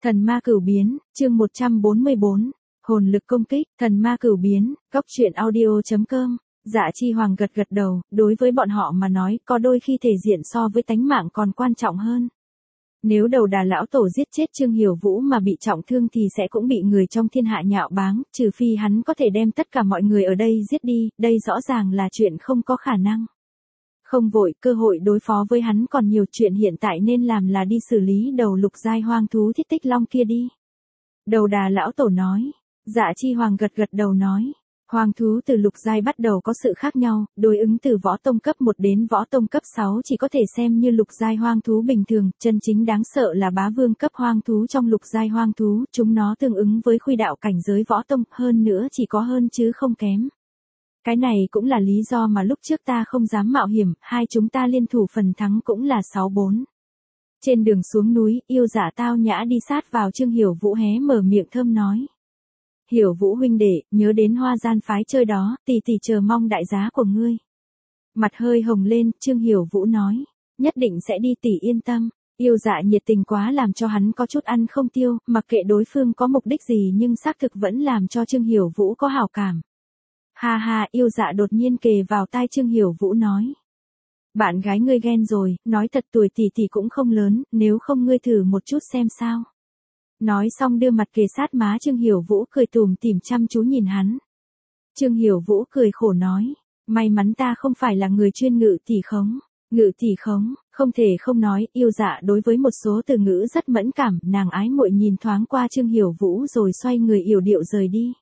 Thần ma cửu biến, chương 144, hồn lực công kích, thần ma cửu biến, góc truyện audio.com. Dạ Chi Hoàng gật gật đầu, đối với bọn họ mà nói, có đôi khi thể diện so với tánh mạng còn quan trọng hơn. Nếu đầu đà lão tổ giết chết Trương Hiểu Vũ mà bị trọng thương thì sẽ cũng bị người trong thiên hạ nhạo báng, trừ phi hắn có thể đem tất cả mọi người ở đây giết đi, đây rõ ràng là chuyện không có khả năng. Không vội, cơ hội đối phó với hắn còn nhiều, chuyện hiện tại nên làm là đi xử lý đầu lục giai hoang thú Thiết Tích Long kia đi. Đầu đà lão tổ nói. Dạ Chi Hoàng gật gật đầu nói. Hoang thú từ lục giai bắt đầu có sự khác nhau, đối ứng từ võ tông cấp 1 đến võ tông cấp 6 chỉ có thể xem như lục giai hoang thú bình thường, chân chính đáng sợ là bá vương cấp hoang thú trong lục giai hoang thú, chúng nó tương ứng với khuy đạo cảnh giới võ tông, hơn nữa chỉ có hơn chứ không kém. Cái này cũng là lý do mà lúc trước ta không dám mạo hiểm, hai chúng ta liên thủ phần thắng cũng là 6-4. Trên đường xuống núi, yêu dạ tao nhã đi sát vào Trương Hiểu Vũ hé mở miệng thơm nói. Hiểu Vũ huynh đệ, nhớ đến Hoa Gian phái chơi đó, tỷ tỷ chờ mong đại giá của ngươi. Mặt hơi hồng lên, Trương Hiểu Vũ nói, nhất định sẽ đi tỷ yên tâm. Yêu dạ nhiệt tình quá làm cho hắn có chút ăn không tiêu, mặc kệ đối phương có mục đích gì nhưng xác thực vẫn làm cho Trương Hiểu Vũ có hảo cảm. Ha ha, yêu dạ đột nhiên kề vào tai Trương Hiểu Vũ nói. Bạn gái ngươi ghen rồi, nói thật tuổi tỷ tỷ cũng không lớn, nếu không ngươi thử một chút xem sao. Nói xong đưa mặt kề sát má Trương Hiểu Vũ cười tủm tỉm chăm chú nhìn hắn. Trương Hiểu Vũ cười khổ nói, may mắn ta không phải là người chuyên ngự tỷ khống. Ngự tỷ khống, không thể không nói, yêu dạ đối với một số từ ngữ rất mẫn cảm, nàng ái muội nhìn thoáng qua Trương Hiểu Vũ rồi xoay người yểu điệu rời đi.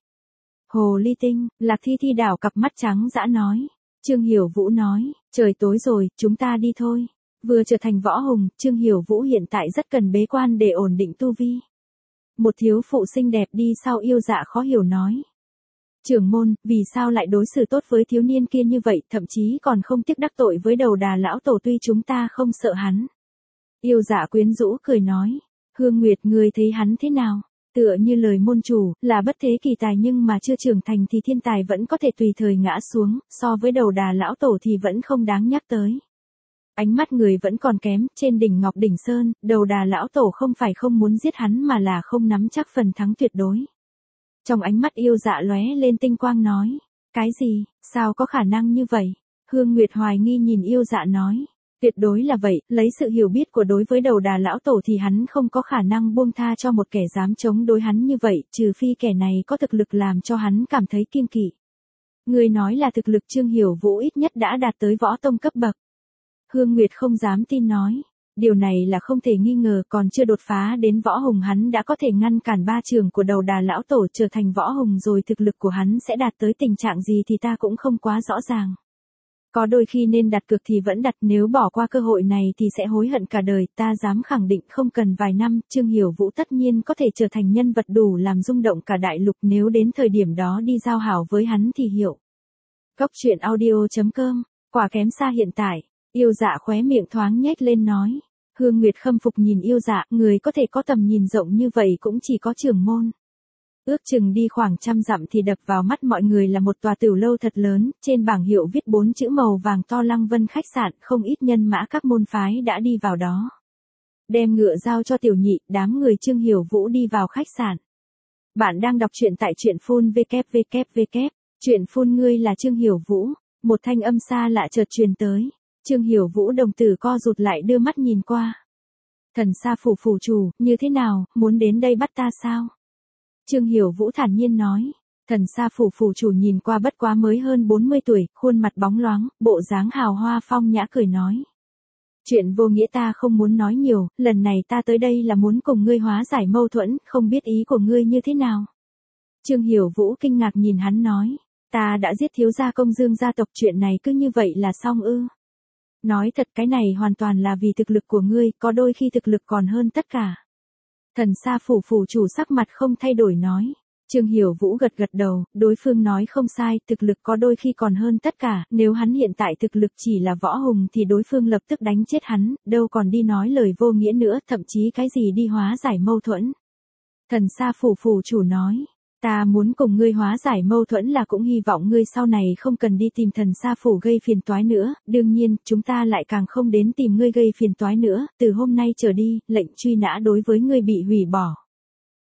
Hồ ly tinh, Lạc Thi Thi đảo cặp mắt trắng dã nói. Trương Hiểu Vũ nói, trời tối rồi, chúng ta đi thôi. Vừa trở thành võ hùng, Trương Hiểu Vũ hiện tại rất cần bế quan để ổn định tu vi. Một thiếu phụ xinh đẹp đi sau yêu dạ khó hiểu nói. Trưởng môn, vì sao lại đối xử tốt với thiếu niên kia như vậy, thậm chí còn không tiếc đắc tội với đầu đà lão tổ tuy chúng ta không sợ hắn. Yêu dạ quyến rũ cười nói, Hương Nguyệt ngươi thấy hắn thế nào? Tựa như lời môn chủ, là bất thế kỳ tài nhưng mà chưa trưởng thành thì thiên tài vẫn có thể tùy thời ngã xuống, so với đầu đà lão tổ thì vẫn không đáng nhắc tới. Ánh mắt người vẫn còn kém, trên đỉnh Ngọc Đỉnh Sơn, đầu đà lão tổ không phải không muốn giết hắn mà là không nắm chắc phần thắng tuyệt đối. Trong ánh mắt yêu dạ lóe lên tinh quang nói, cái gì, sao có khả năng như vậy? Hương Nguyệt hoài nghi nhìn yêu dạ nói, tuyệt đối là vậy, lấy sự hiểu biết của đối với đầu đà lão tổ thì hắn không có khả năng buông tha cho một kẻ dám chống đối hắn như vậy, trừ phi kẻ này có thực lực làm cho hắn cảm thấy kiêng kỵ. Người nói là thực lực Trương Hiểu Vũ ít nhất đã đạt tới võ tông cấp bậc. Hương Nguyệt không dám tin nói, điều này là không thể nghi ngờ, còn chưa đột phá đến võ hùng hắn đã có thể ngăn cản ba trường của đầu đà lão tổ trở thành võ hùng rồi, thực lực của hắn sẽ đạt tới tình trạng gì thì ta cũng không quá rõ ràng. Có đôi khi nên đặt cược thì vẫn đặt, nếu bỏ qua cơ hội này thì sẽ hối hận cả đời, ta dám khẳng định không cần vài năm, Trương Hiểu Vũ tất nhiên có thể trở thành nhân vật đủ làm rung động cả đại lục, nếu đến thời điểm đó đi giao hảo với hắn thì hiểu. Góc truyện audio.com, quả kém xa hiện tại, yêu dạ khóe miệng thoáng nhếch lên nói. Hương Nguyệt khâm phục nhìn yêu dạ, người có thể có tầm nhìn rộng như vậy cũng chỉ có trưởng môn. Ước chừng đi khoảng 100 dặm thì đập vào mắt mọi người là một tòa tiểu lâu thật lớn, trên bảng hiệu viết 4 chữ màu vàng to Lăng Vân khách sạn, không ít nhân mã các môn phái đã đi vào đó. Đem ngựa giao cho tiểu nhị, đám người Trương Hiểu Vũ đi vào khách sạn. Bạn đang đọc truyện tại truyện phun www. Truyện phun ngươi là Trương Hiểu Vũ, một thanh âm xa lạ chợt truyền tới. Trương Hiểu Vũ đồng tử co rụt lại đưa mắt nhìn qua. Thần Sa phủ phủ chủ, như thế nào, muốn đến đây bắt ta sao? Trương Hiểu Vũ thản nhiên nói. Thần Sa phủ phủ chủ nhìn qua bất quá mới hơn 40 tuổi, khuôn mặt bóng loáng, bộ dáng hào hoa phong nhã cười nói. Chuyện vô nghĩa ta không muốn nói nhiều, lần này ta tới đây là muốn cùng ngươi hóa giải mâu thuẫn, không biết ý của ngươi như thế nào? Trương Hiểu Vũ kinh ngạc nhìn hắn nói. Ta đã giết thiếu gia Công Dương gia tộc, chuyện này cứ như vậy là xong ư? Nói thật cái này hoàn toàn là vì thực lực của ngươi, có đôi khi thực lực còn hơn tất cả. Thần Sa phủ phủ chủ sắc mặt không thay đổi nói. Trương Hiểu Vũ gật gật đầu, đối phương nói không sai, thực lực có đôi khi còn hơn tất cả, nếu hắn hiện tại thực lực chỉ là võ hùng thì đối phương lập tức đánh chết hắn, đâu còn đi nói lời vô nghĩa nữa, thậm chí cái gì đi hóa giải mâu thuẫn. Thần Sa phủ phủ chủ nói. Ta muốn cùng ngươi hóa giải mâu thuẫn là cũng hy vọng ngươi sau này không cần đi tìm Thần Sa phủ gây phiền toái nữa, đương nhiên, chúng ta lại càng không đến tìm ngươi gây phiền toái nữa, từ hôm nay trở đi, lệnh truy nã đối với ngươi bị hủy bỏ.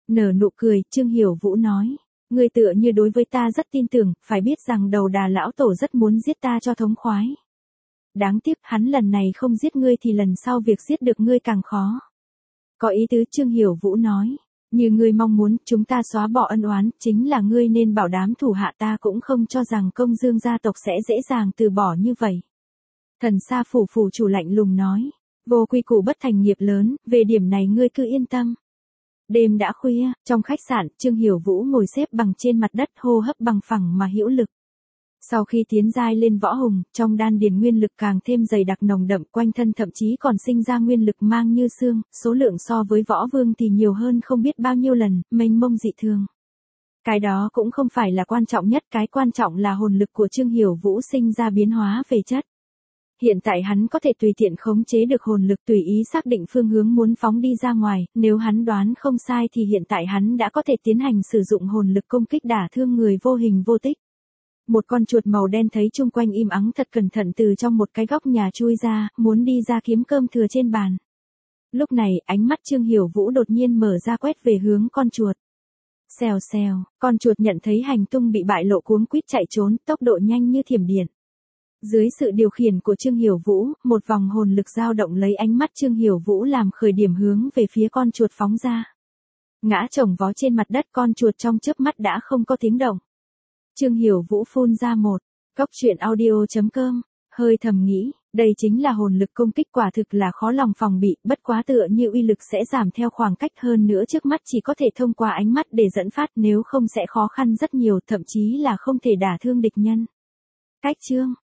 Nở nụ cười, Trương Hiểu Vũ nói. Ngươi tựa như đối với ta rất tin tưởng, phải biết rằng đầu đà lão tổ rất muốn giết ta cho thống khoái. Đáng tiếc hắn lần này không giết ngươi thì lần sau việc giết được ngươi càng khó. Có ý tứ, Trương Hiểu Vũ nói. Như ngươi mong muốn, chúng ta xóa bỏ ân oán, chính là ngươi nên bảo đảm thủ hạ, ta cũng không cho rằng Công Dương gia tộc sẽ dễ dàng từ bỏ như vậy. Thần Sa phủ phủ chủ lạnh lùng nói. Vô quy củ bất thành nghiệp lớn, về điểm này ngươi cứ yên tâm. Đêm đã khuya, trong khách sạn, Trương Hiểu Vũ ngồi xếp bằng trên mặt đất, hô hấp bằng phẳng mà hữu lực. Sau khi tiến giai lên võ hùng, trong đan điền nguyên lực càng thêm dày đặc nồng đậm, quanh thân thậm chí còn sinh ra nguyên lực mang như xương, số lượng so với võ vương thì nhiều hơn không biết bao nhiêu lần, mênh mông dị thường. Cái đó cũng không phải là quan trọng nhất, cái quan trọng là hồn lực của Trương Hiểu Vũ sinh ra biến hóa về chất. Hiện tại hắn có thể tùy tiện khống chế được hồn lực, tùy ý xác định phương hướng muốn phóng đi ra ngoài, nếu hắn đoán không sai thì hiện tại hắn đã có thể tiến hành sử dụng hồn lực công kích đả thương người vô hình vô tích. Một con chuột màu đen thấy chung quanh im ắng thật cẩn thận từ trong một cái góc nhà chui ra, muốn đi ra kiếm cơm thừa trên bàn. Lúc này, ánh mắt Trương Hiểu Vũ đột nhiên mở ra quét về hướng con chuột. Xèo xèo, con chuột nhận thấy hành tung bị bại lộ cuống quýt chạy trốn, tốc độ nhanh như thiểm điện. Dưới sự điều khiển của Trương Hiểu Vũ, một vòng hồn lực dao động lấy ánh mắt Trương Hiểu Vũ làm khởi điểm hướng về phía con chuột phóng ra. Ngã chồng vó trên mặt đất, con chuột trong chớp mắt đã không có tiếng động. Trương Hiểu Vũ phun ra một cốc truyện audio.com, hơi thầm nghĩ, đây chính là hồn lực công kích, quả thực là khó lòng phòng bị, bất quá tựa như uy lực sẽ giảm theo khoảng cách, hơn nữa trước mắt chỉ có thể thông qua ánh mắt để dẫn phát, nếu không sẽ khó khăn rất nhiều, thậm chí là không thể đả thương địch nhân. Cách chương